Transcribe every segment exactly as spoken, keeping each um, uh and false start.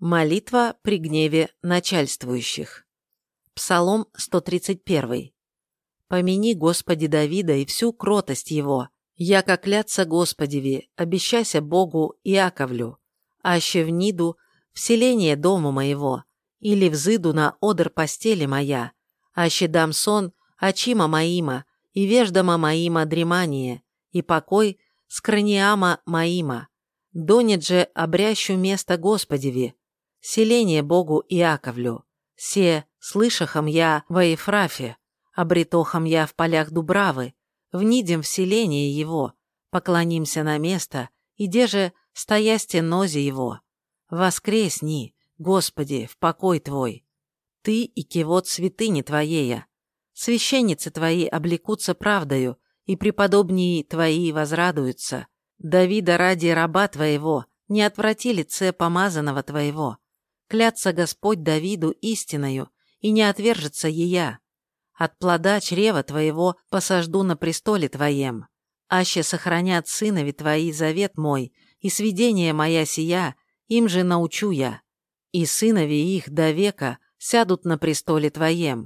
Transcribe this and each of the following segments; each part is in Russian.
Молитва при гневе начальствующих. Псалом сто тридцать один. «Помяни, Господи, Давида и всю кротость его, яко клятся Господеви, обещайся Богу Иаковлю, аще вниду в селение дому моего, или взыду на одр постели моя, аще дам сон очима моима, и веждама моима дремание, и покой скраниама моима, донет же обрящу место Господеви, селение Богу Иаковлю, се слышахом я во Ефрафе, обретохом я в полях Дубравы, внидем в селение его, поклонимся на место, иде же стоясте нозе его. Воскресни, Господи, в покой Твой. Ты и кивот святыни Твоея. Священницы Твои облекутся правдою, и преподобнии Твои возрадуются. Давида ради раба Твоего не отврати лице помазанного Твоего. Клятся Господь Давиду истиною, и не отвержется ея. От плода чрева Твоего посажду на престоле Твоем. Аще сохранят сынови Твои завет мой, и свидение моя сия, им же научу я. И сынови их до века сядут на престоле Твоем.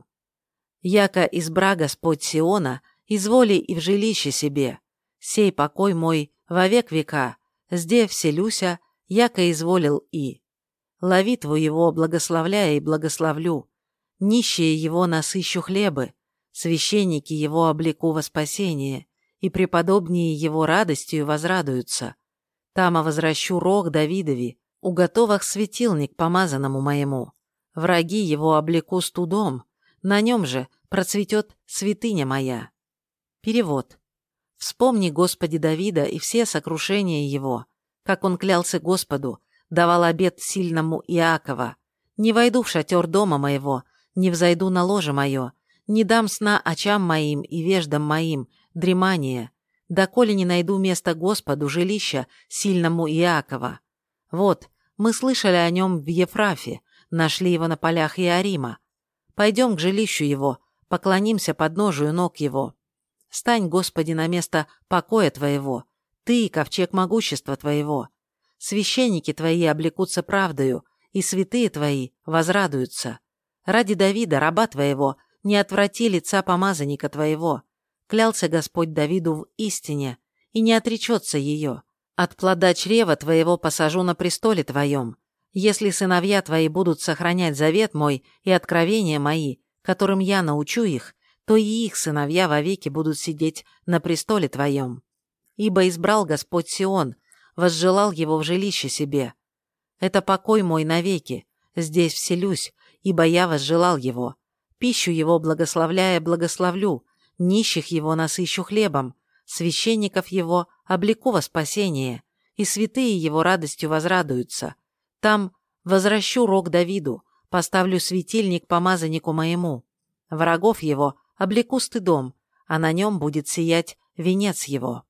Яко избра Господь Сиона, изволи и в жилище себе. Сей покой мой во век века, сде вселюся, яко изволил и. Ловитву его благословляя и благословлю. Нищие его насыщу хлебы, священники его облеку во спасение, и преподобнее его радостью возрадуются. Тама возвращу рог Давидови, уготовах светильник помазанному моему. Враги его облеку студом, на нем же процветет святыня моя». Перевод. «Вспомни, Господи, Давида и все сокрушения его, как он клялся Господу, давал обет сильному Иакова. Не войду в шатер дома моего, не взойду на ложе мое, не дам сна очам моим и веждам моим, дремания, доколе не найду место Господу, жилища сильному Иакова. Вот, мы слышали о нем в Ефрафе, нашли его на полях Иорима. Пойдем к жилищу его, поклонимся подножию ног его. Стань, Господи, на место покоя Твоего, Ты, ковчег могущества Твоего. Священники Твои облекутся правдою, и святые Твои возрадуются. Ради Давида, раба Твоего, не отврати лица помазанника Твоего. Клялся Господь Давиду в истине, и не отречется ее. От плода чрева Твоего посажу на престоле Твоем. Если сыновья Твои будут сохранять завет мой и откровения мои, которым я научу их, то и их сыновья вовеки будут сидеть на престоле Твоем. Ибо избрал Господь Сион, возжелал его в жилище себе. Это покой мой навеки, здесь вселюсь, ибо я возжелал его. Пищу его благословляя благословлю, нищих его насыщу хлебом, священников его облеку во спасение, и святые его радостью возрадуются. Там возвращу рог Давиду, поставлю светильник помазаннику моему. Врагов его облеку стыдом, а на нем будет сиять венец его».